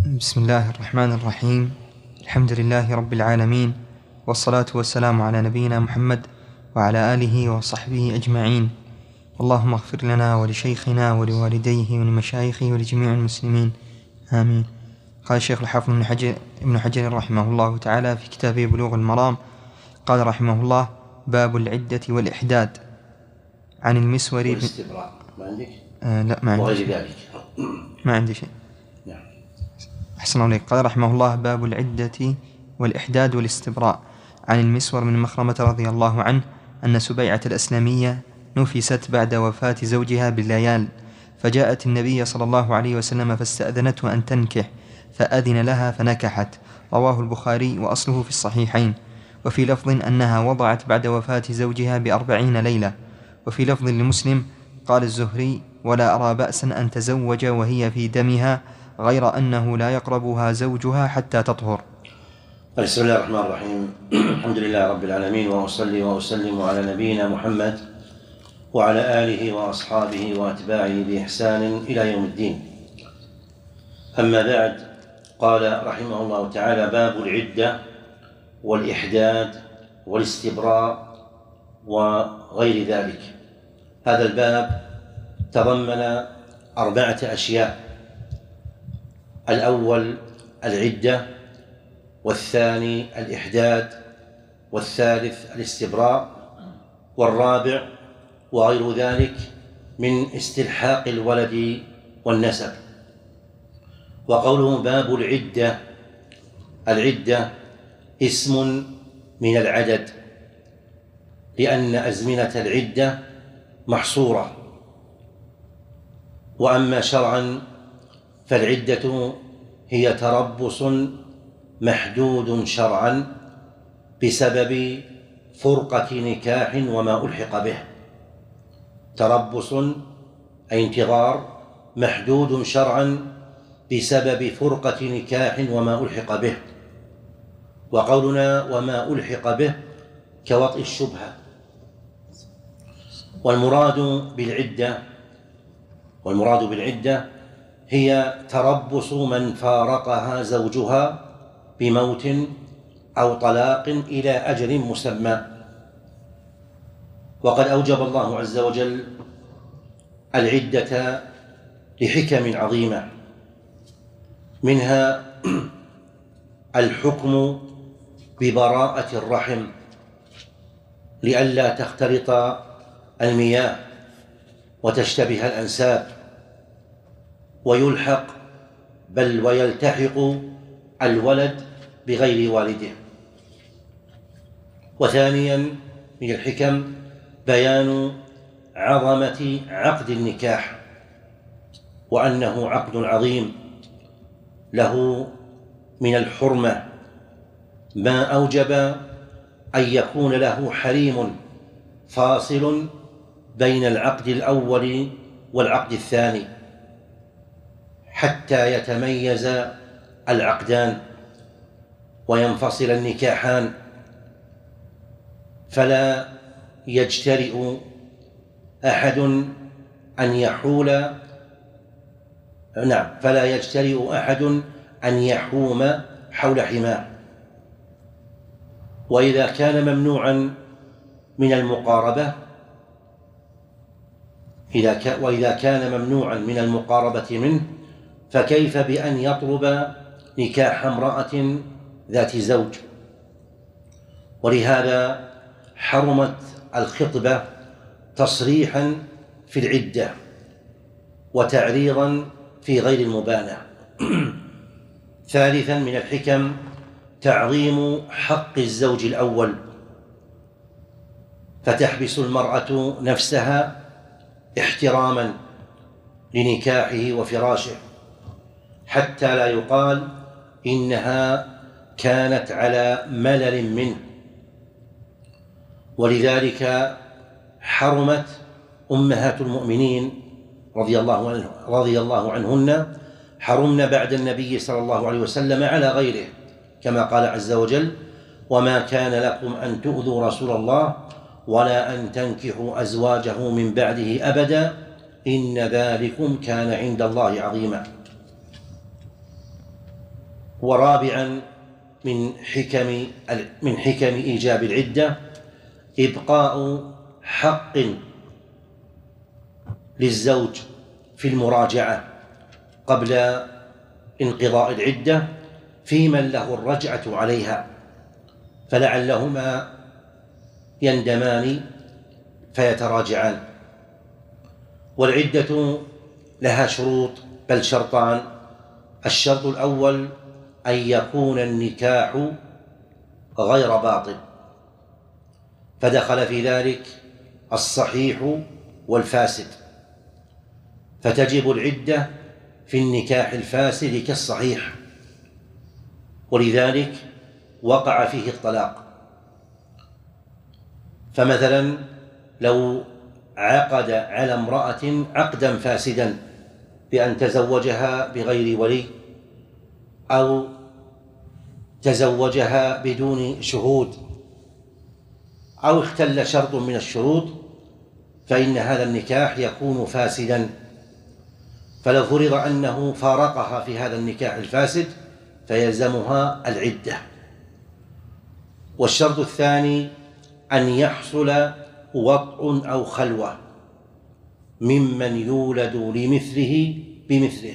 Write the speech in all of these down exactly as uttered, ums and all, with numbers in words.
بسم الله الرحمن الرحيم. الحمد لله رب العالمين، والصلاة والسلام على نبينا محمد وعلى آله وصحبه أجمعين. اللهم اغفر لنا ولشيخنا ولوالديه ولمشايخه ولجميع المسلمين، آمين. قال الشيخ الحافظ ابن حجر, ابن حجر رحمه الله تعالى في كتابه بلوغ المرام، قال رحمه الله: باب العدة والإحداد. عن المسور والاستبراء ما عندك؟ آه لا ما عندي وغير ذلك ما عندي شيء. نعم. أحسن عليك. قال رحمه الله: باب العدة والإحداد والاستبراء. عن المسور من مخرمة رضي الله عنه أن سبيعة الأسلمية نفست بعد وفاة زوجها بالليال، فجاءت النبي صلى الله عليه وسلم فاستأذنته أن تنكح، فأذن لها فنكحت. رواه البخاري وأصله في الصحيحين. وفي لفظ أنها وضعت بعد وفاة زوجها بأربعين ليلة. وفي لفظ لمسلم قال الزهري: ولا أرى بأسا أن تزوج وهي في دمها، غير أنه لا يقربها زوجها حتى تطهر. بسم الله الرحمن الرحيم. الحمد لله رب العالمين، وأصلي وأسلم على نبينا محمد وعلى آله وأصحابه وأتباعه بإحسان إلى يوم الدين. أما بعد، قال رحمه الله تعالى: باب العدة والإحداد والاستبراء وغير ذلك. هذا الباب تضمن أربعة أشياء: الأول العدة، والثاني الإحداد، والثالث الاستبراء، والرابع وغير ذلك من استلحاق الولد والنسب. وقوله باب العدة، العدة اسم من العدد، لأن أزمنة العدة محصورة. وأما شرعا فالعدة هي تربص محدود شرعا بسبب فرقة نكاح وما ألحق به. تربص أي انتظار محدود شرعا بسبب فرقة نكاح وما ألحق به. وقولنا وما ألحق به كوطئ الشبهة. والمراد بالعدة والمراد بالعدة هي تربص من فارقها زوجها بموت أو طلاق إلى أجل مسمى. وقد أوجب الله عز وجل العدة لحكم عظيمة، منها الحكم ببراءة الرحم لئلا تختلط المياه وتشتبه الأنساب ويلحق بل ويلتحق الولد بغير والده. وثانيا من الحكم بيان عظمة عقد النكاح، وأنه عقد عظيم له من الحرمة ما أوجب أن يكون له حريم فاصل بين العقد الأول والعقد الثاني حتى يتميز العقدان وينفصل النكاحان، فلا يجترئ أحد أن يحول نعم فلا يجترئ أحد أن يحوم حول حماه. وإذا كان ممنوعا من المقاربة إذا ك... وإذا كان ممنوعا من المقاربة منه، فكيف بأن يطلب نكاح امرأة ذات زوج؟ ولهذا حرمت الخطبة تصريحا في العدة وتعريضا في غير المبانة. ثالثا من الحكم تعظيم حق الزوج الأول، فتحبس المرأة نفسها احتراما لنكاحه وفراشه حتى لا يقال إنها كانت على ملل منه. ولذلك حرمت أمهات المؤمنين رضي الله عنه رضي الله عنهن حرمن بعد النبي صلى الله عليه وسلم على غيره، كما قال عز وجل: وما كان لكم أن تؤذوا رسول الله ولا أن تنكحوا أزواجه من بعده أبدا إن ذلكم كان عند الله عظيما. ورابعا من حكم من حكم إيجاب العدة إبقاء حق للزوج في المراجعة قبل انقضاء العدة في من له الرجعة عليها، فلعلهما يندمان فيتراجعان. والعدة لها شروط، بل شرطان: الشرط الأول أن يكون النكاح غير باطل، فدخل في ذلك الصحيح والفاسد، فتجب العدة في النكاح الفاسد كالصحيح، ولذلك وقع فيه الطلاق. فمثلا لو عقد على امرأة عقدا فاسدا بأن تزوجها بغير ولي أو تزوجها بدون شهود أو اختل شرط من الشروط، فإن هذا النكاح يكون فاسدا. فلو فرض أنه فارقها في هذا النكاح الفاسد فيلزمها العدة. والشرط الثاني أن يحصل وطء أو خلوة ممن يولد لمثله بمثله،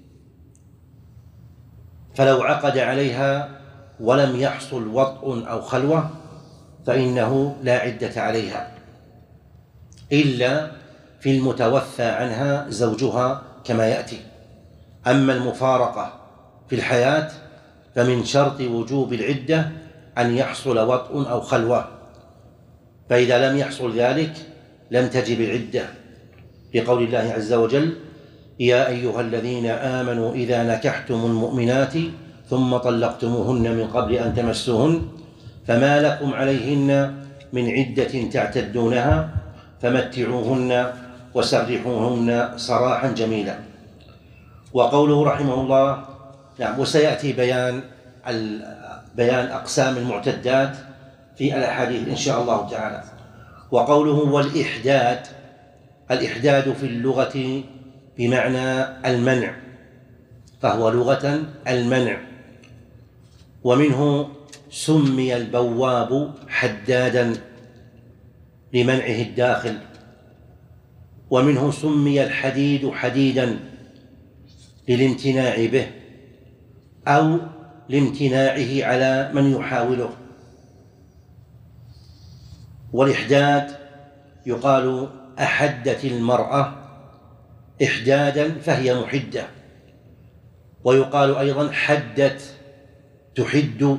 فلو عقد عليها ولم يحصل وطء أو خلوة فإنه لا عدة عليها، إلا في المتوفى عنها زوجها كما يأتي. أما المفارقة في الحياة فمن شرط وجوب العدة أن يحصل وطء أو خلوة، فإذا لم يحصل ذلك لم تجب العدة، لقول الله عز وجل: يا أيها الذين آمنوا إذا نكحتم المؤمنات ثم طلقتموهن من قبل أن تمسوهن فما لكم عليهن من عدة تعتدونها فمتعوهن وسرحوهن سراحا جميلا. وقوله رحمه الله، نعم، وسيأتي بيان بيان أقسام المعتدات في الأحاديث إن شاء الله تعالى. وقوله والإحداد، الإحداد في اللغة بمعنى المنع، فهو لغة المنع، ومنه سمي البواب حدادا لمنعه الداخل، ومنه سمي الحديد حديدا للامتناع به أو لامتناعه على من يحاوله. والإحداد يقال أحدت المرأة إحدادا فهي محدة، ويقال أيضا حدت تحد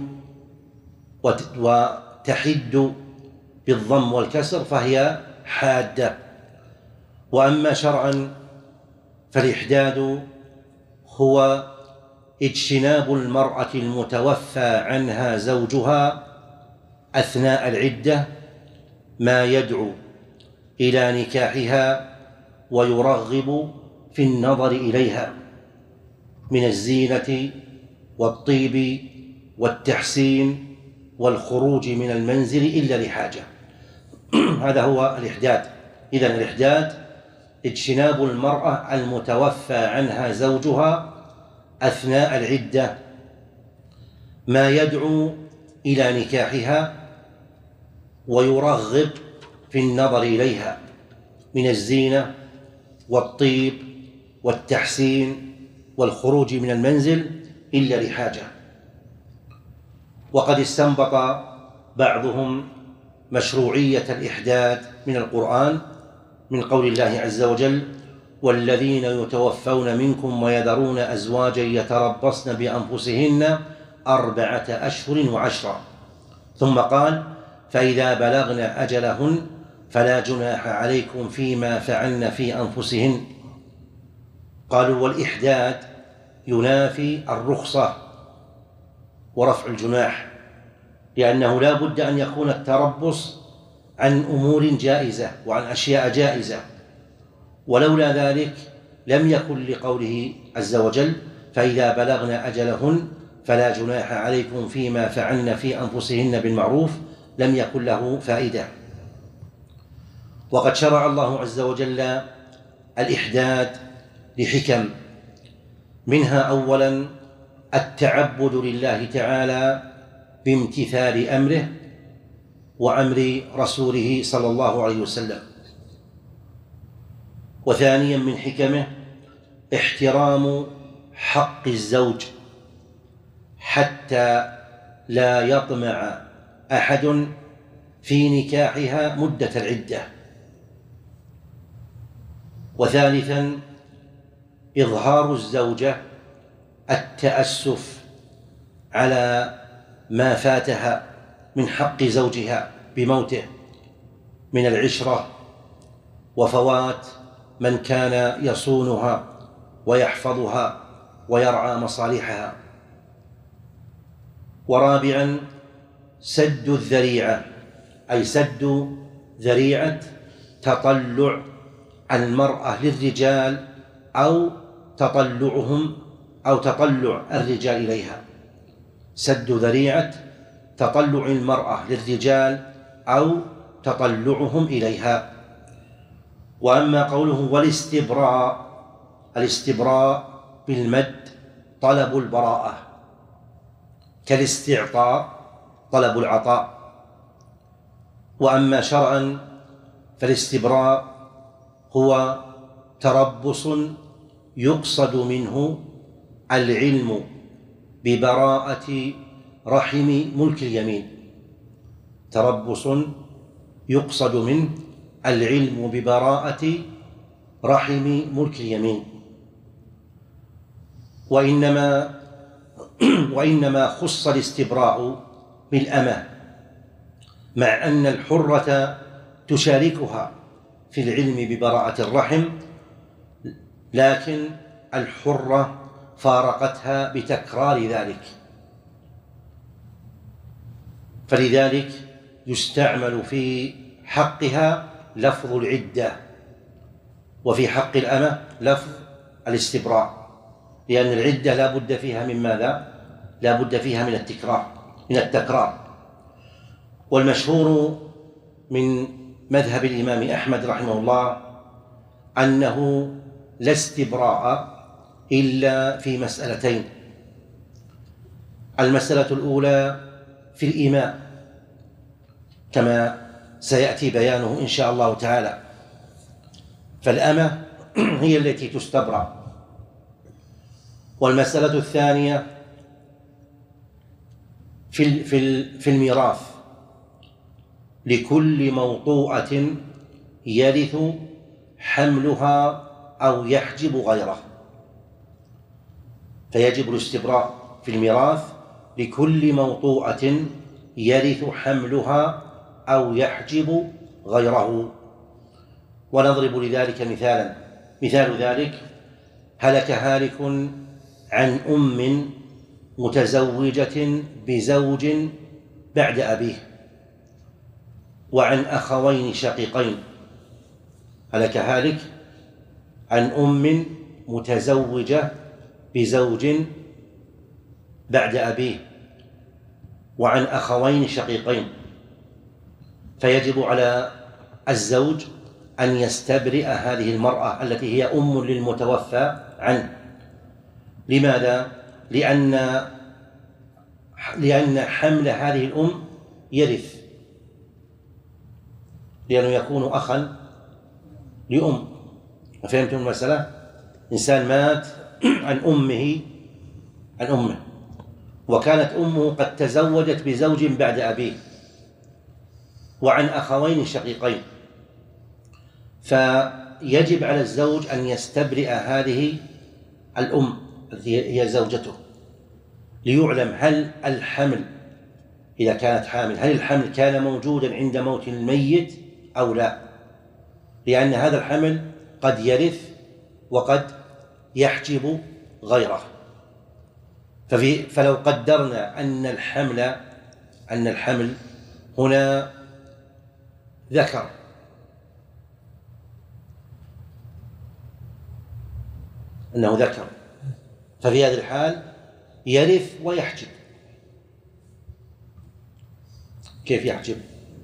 وتحد بالضم والكسر فهي حادة. وأما شرعا فالإحداد هو اجتناب المرأة المتوفى عنها زوجها أثناء العدة ما يدعو إلى نكاحها ويرغب في النظر إليها من الزينة والطيب والتحسين والخروج من المنزل إلا لحاجة. هذا هو الإحداد. إذن الإحداد اجتناب المرأة المتوفى عنها زوجها أثناء العدة ما يدعو إلى نكاحها ويرغب في النظر إليها من الزينة والطيب والتحسين والخروج من المنزل إلا لحاجة. وقد استنبط بعضهم مشروعية الإحداد من القرآن من قول الله عز وجل: والذين يتوفون منكم ويذرون أزواجا يتربصن بأنفسهن أربعة أشهر وعشرا، ثم قال: فإذا بلغن أجلهن فلا جناح عليكم فيما فعلن في أنفسهن. قالوا والإحداد ينافي الرخصة ورفع الجناح، لأنه لا بد أن يكون التربص عن أمور جائزة وعن أشياء جائزة، ولولا ذلك لم يكن لقوله عز وجل: فإذا بلغن أجلهن فلا جناح عليكم فيما فعلن في أنفسهن بالمعروف، لم يكن له فائدة. وقد شرع الله عز وجل الإحداد لحكم، منها أولا التعبد لله تعالى بامتثال أمره وأمر رسوله صلى الله عليه وسلم. وثانيا من حكمه احترام حق الزوج حتى لا يطمع أحد في نكاحها مدة العدة. وثالثا إظهار الزوجة التأسف على ما فاتها من حق زوجها بموته من العشرة وفوات من كان يصونها ويحفظها ويرعى مصالحها. ورابعا سد الذريعة، أي سد ذريعة تطلع المرأة للرجال أو تطلعهم أو تطلع الرجال إليها، سد ذريعة تطلع المرأة للرجال أو تطلعهم إليها. وأما قوله والاستبراء، الاستبراء بالمد طلب البراءة، كالاستعطاء طلب العطاء. وأما شرعا فالاستبراء هو تربص يقصد منه العلم ببراءة رحم ملك اليمين، تربص يقصد منه العلم ببراءة رحم ملك اليمين. وإنما وإنما خص الاستبراء بالأمة، مع أن الحرة تشاركها في العلم ببراءة الرحم، لكن الحرة فارقتها بتكرار ذلك، فلذلك يستعمل في حقها لفظ العدة وفي حق الأمة لفظ الاستبراء، لأن العدة لا بد فيها من ماذا؟ لا بد فيها من التكرار من التكرار. والمشهور من مذهب الإمام أحمد رحمه الله أنه لا استبراء إلا في مسألتين: المسألة الأولى في الإيماء كما سيأتي بيانه إن شاء الله تعالى، فالأمة هي التي تستبرأ. والمسألة الثانية في في الميراث، لكل موطوءة يرث حملها أو يحجب غيره، فيجب الاستبراء في الميراث لكل موطوءة يرث حملها أو يحجب غيره. ونضرب لذلك مثالا، مثال ذلك: هلك هالك عن أم متزوجة بزوج بعد أبيه وعن أخوين شقيقين. هلك هالك عن أم متزوجة بزوج بعد أبيه وعن أخوين شقيقين، فيجب على الزوج أن يستبرئ هذه المرأة التي هي أم للمتوفى عنه. لماذا؟ لأن لأن حمل هذه الأم يرث، لأنه يكون أخا لأم. فهمتم المسألة؟ إنسان مات عن أمه عن أمه وكانت أمه قد تزوجت بزوج بعد أبيه وعن أخوين شقيقين، فيجب على الزوج أن يستبرئ هذه الأم التي هي زوجته، ليعلم هل الحمل، إذا كانت حامل، هل الحمل كان موجودا عند موت الميت أو لا، لأن هذا الحمل قد يرث وقد يحجب غيره. ففي فلو قدرنا أن الحمل أن الحمل هنا ذكر، أنه ذكر، ففي هذه الحال يرث ويحجب. كيف يحجب؟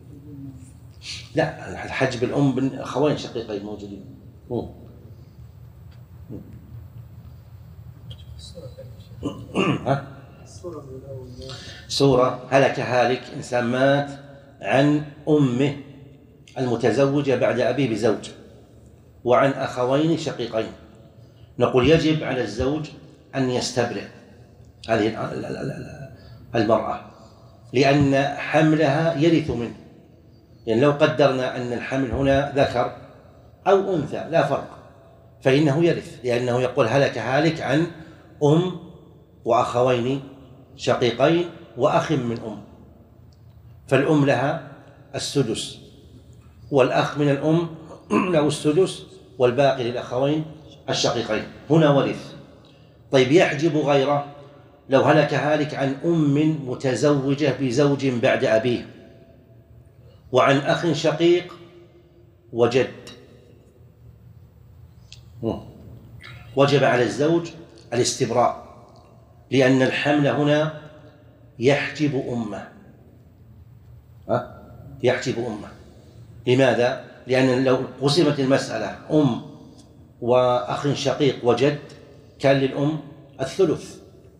لا، الحجب الأم بالأخوين شقيقين موجودين. سورة هلك هالك، إنسان مات عن أمه المتزوجة بعد أبيه بزوج وعن أخوين شقيقين، نقول يجب على الزوج أن يستبرئ هذه المرأة لأن حملها يرث منه. يعني لو قدرنا أن الحمل هنا ذكر أو أنثى لا فرق، فإنه يرث، لأنه يقول هلك هالك عن أم وأخوين شقيقين وأخ من أم، فالأم لها السدس والأخ من الأم له السدس والباقي للأخوين الشقيقين، هنا ورث. طيب يحجب غيره لو هلك هالك عن أم متزوجة بزوج بعد أبيه وعن أخ شقيق وجد، وجب على الزوج الاستبراء، لأن الحمل هنا يحجب أمه، يحجب أمه. لماذا؟ لأن لو قسمت المسألة أم وأخ شقيق وجد كان للأم الثلث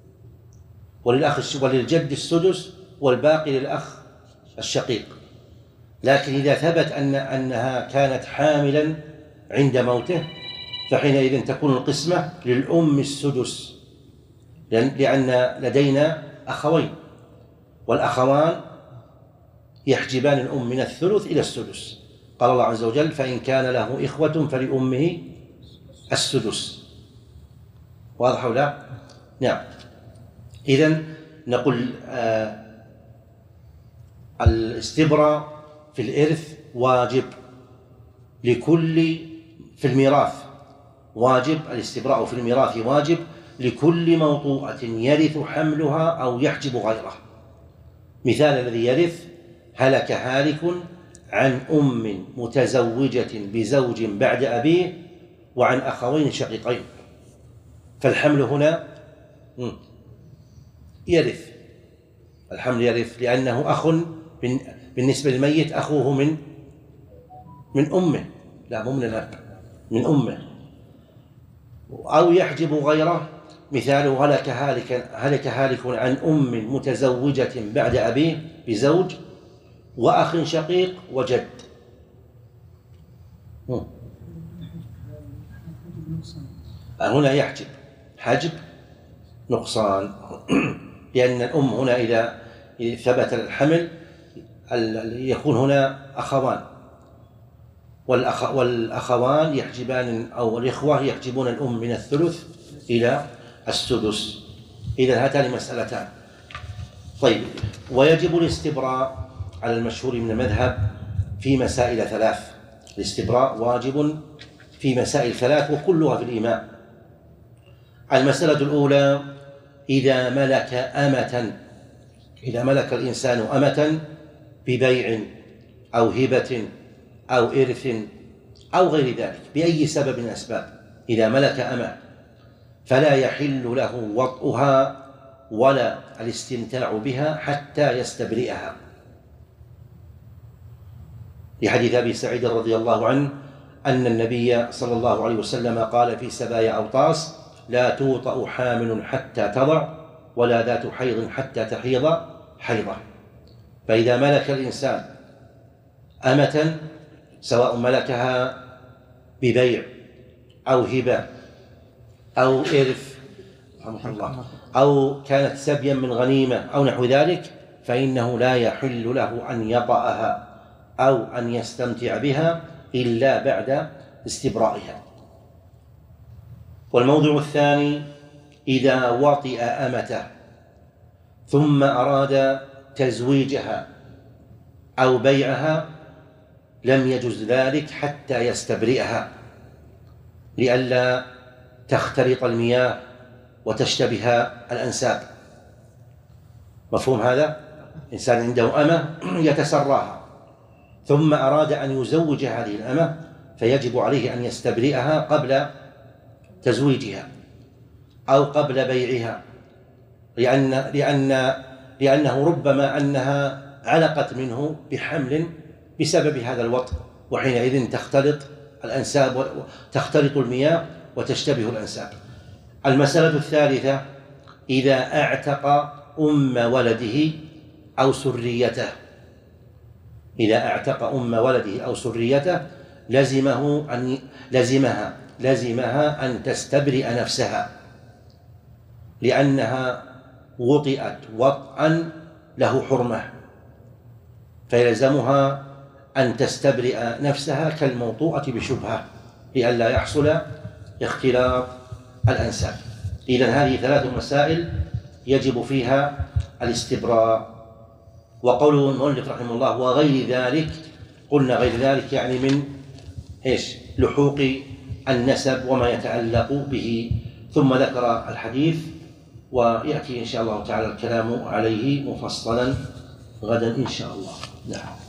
وللأخ وللجد السدس والباقي للأخ الشقيق. لكن إذا ثبت أن أنها كانت حاملا عند موته فحينئذ تكون القسمة للأم السدس، لأن لدينا أخوين والأخوان يحجبان الأم من الثلث إلى السدس. قال الله عز وجل فإن كان له إخوة فلأمه السدس. واضح أو لا؟ نعم. إذن نقول آه الاستبراء في الإرث واجب لكل، في الميراث واجب، الاستبراء في الميراث واجب لكل موطوءة يرث حملها أو يحجب غيره. مثال الذي يرث هلك هالك عن أم متزوجة بزوج بعد أبيه وعن أخوين شقيقين، فالحمل هنا يرث، الحمل يرث لأنه أخ بالنسبة للميت، أخوه من من أمه، لا مو من الأب، من أمه. أو يحجب غيره، مثاله هلك هالك هلك هالك عن أم متزوجة بعد أبيه بزوج وأخ شقيق وجد. هنا يحجب حجب نقصان، لأن الأم هنا إذا ثبت الحمل يكون هنا أخوان، والأخ والأخوان يحجبان أو الإخوة يحجبون الأم من الثلث إلى السدس. إذا هاتان مسألتان. طيب، ويجب الاستبراء على المشهور من المذهب في مسائل ثلاث. الاستبراء واجب في مسائل ثلاث وكلها في الإيمان. المسألة الأولى إذا ملك أمة، إذا ملك الإنسان أمة ببيع أو هبة أو إرث أو غير ذلك بأي سبب من الأسباب، إذا ملك أمة فلا يحل له وطئها ولا الاستمتاع بها حتى يستبرئها، لحديث أبي سعيد رضي الله عنه أن النبي صلى الله عليه وسلم قال في سبايا أوطاس لا توطأ حامل حتى تضع ولا ذات حيض حتى تحيض حيضة. فإذا ملك الإنسان أمة سواء ملكها ببيع أو هبة أو إرث الله أو كانت سبيا من غنيمة أو نحو ذلك، فإنه لا يحل له أن يطأها أو أن يستمتع بها إلا بعد استبرائها. والموضوع الثاني إذا وطئ أمته ثم أراد تزويجها أو بيعها لم يجز ذلك حتى يستبرئها لئلا تختلط المياه وتشتبه الأنساب. مفهوم هذا؟ إنسان عنده أمة يتسراها ثم أراد أن يزوج هذه الأمة فيجب عليه أن يستبرئها قبل تزويجها أو قبل بيعها، لأن لأن لأنه ربما أنها علقت منه بحمل بسبب هذا الوطء، وحينئذ تختلط الأنساب وتختلط المياه وتشتبه الأنساب. المسألة الثالثة إذا أعتق أم ولده أو سريته، إذا أعتق أم ولده أو سريته لزمه أن لزمها لزمها أن تستبرئ نفسها، لأنها وطئت وطئا له حرمة، فيلزمها أن تستبرئ نفسها كالموطوءة بشبهة لئلا يحصل اختلاط الأنساب. إذن هذه ثلاث مسائل يجب فيها الاستبراء. وقوله المؤلف رحمه الله وغير ذلك، قلنا غير ذلك يعني من إيش؟ لحوق النسب وما يتعلق به، ثم ذكر الحديث، ويأتي إن شاء الله تعالى الكلام عليه مفصلا غدا إن شاء الله. نعم.